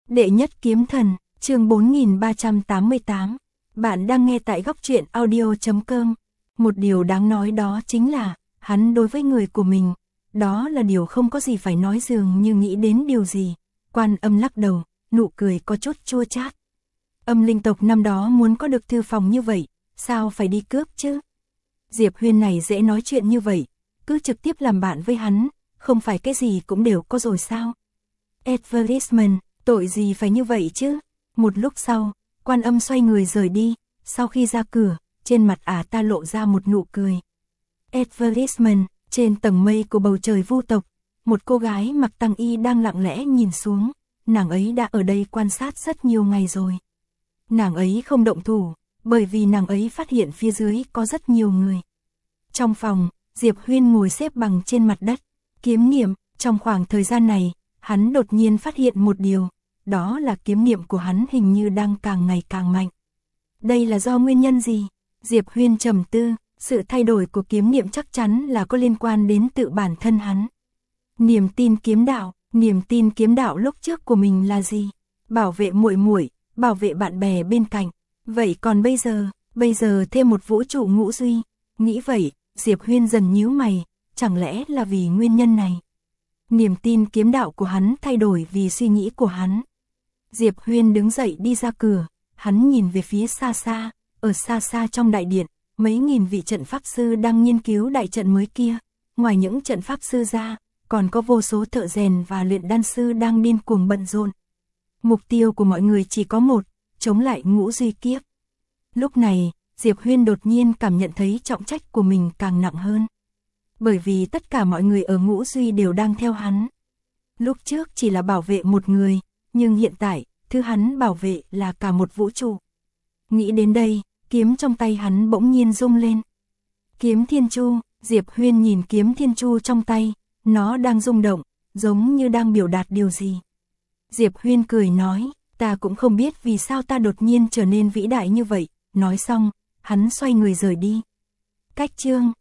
Đệ nhất kiếm thần, chương 4388. Bạn đang nghe tại góc truyện audio.com. Một điều đáng nói đó chính là, hắn đối với người của mình, đó là điều không có gì phải nói, dường như nghĩ đến điều gì. Quan Âm lắc đầu, nụ cười có chút chua chát. Âm linh tộc năm đó muốn có được thư phòng như vậy, sao phải đi cướp chứ? Diệp Huyên này dễ nói chuyện như vậy, cứ trực tiếp làm bạn với hắn, không phải cái gì cũng đều có rồi sao? Advertisement, tội gì phải như vậy chứ? Một lúc sau, Quan Âm xoay người rời đi, sau khi ra cửa, trên mặt ta lộ ra một nụ cười. Advertisement, trên tầng mây của bầu trời vu tộc, một cô gái mặc tăng y đang lặng lẽ nhìn xuống, nàng ấy đã ở đây quan sát rất nhiều ngày rồi. Nàng ấy không động thủ, bởi vì nàng ấy phát hiện phía dưới có rất nhiều người. Trong phòng, Diệp Huyên ngồi xếp bằng trên mặt đất, kiếm niệm. Trong khoảng thời gian này, hắn đột nhiên phát hiện một điều, đó là kiếm niệm của hắn hình như đang càng ngày càng mạnh. Đây là do nguyên nhân gì? Diệp Huyên trầm tư, sự thay đổi của kiếm niệm chắc chắn là có liên quan đến tự bản thân hắn. Niềm tin kiếm đạo lúc trước của mình là gì? Bảo vệ muội muội, bảo vệ bạn bè bên cạnh. Vậy còn bây giờ thêm một vũ trụ ngũ duy. Nghĩ vậy, Diệp Huyên dần nhíu mày, chẳng lẽ là vì nguyên nhân này? Niềm tin kiếm đạo của hắn thay đổi vì suy nghĩ của hắn. Diệp Huyên đứng dậy đi ra cửa, hắn nhìn về phía xa xa, ở xa xa trong đại điện, mấy nghìn vị trận pháp sư đang nghiên cứu đại trận mới kia. Ngoài những trận pháp sư ra, còn có vô số thợ rèn và luyện đan sư đang điên cuồng bận rộn. Mục tiêu của mọi người chỉ có một, chống lại ngũ duy kiếp. Lúc này, Diệp Huyên đột nhiên cảm nhận thấy trọng trách của mình càng nặng hơn. Bởi vì tất cả mọi người ở ngũ duy đều đang theo hắn. Lúc trước chỉ là bảo vệ một người, nhưng hiện tại, thứ hắn bảo vệ là cả một vũ trụ. Nghĩ đến đây, kiếm trong tay hắn bỗng nhiên rung lên. Kiếm Thiên Chu, Diệp Huyên nhìn kiếm Thiên Chu trong tay, nó đang rung động, giống như đang biểu đạt điều gì. Diệp Huyên cười nói, ta cũng không biết vì sao ta đột nhiên trở nên vĩ đại như vậy. Nói xong, hắn xoay người rời đi. Cách chương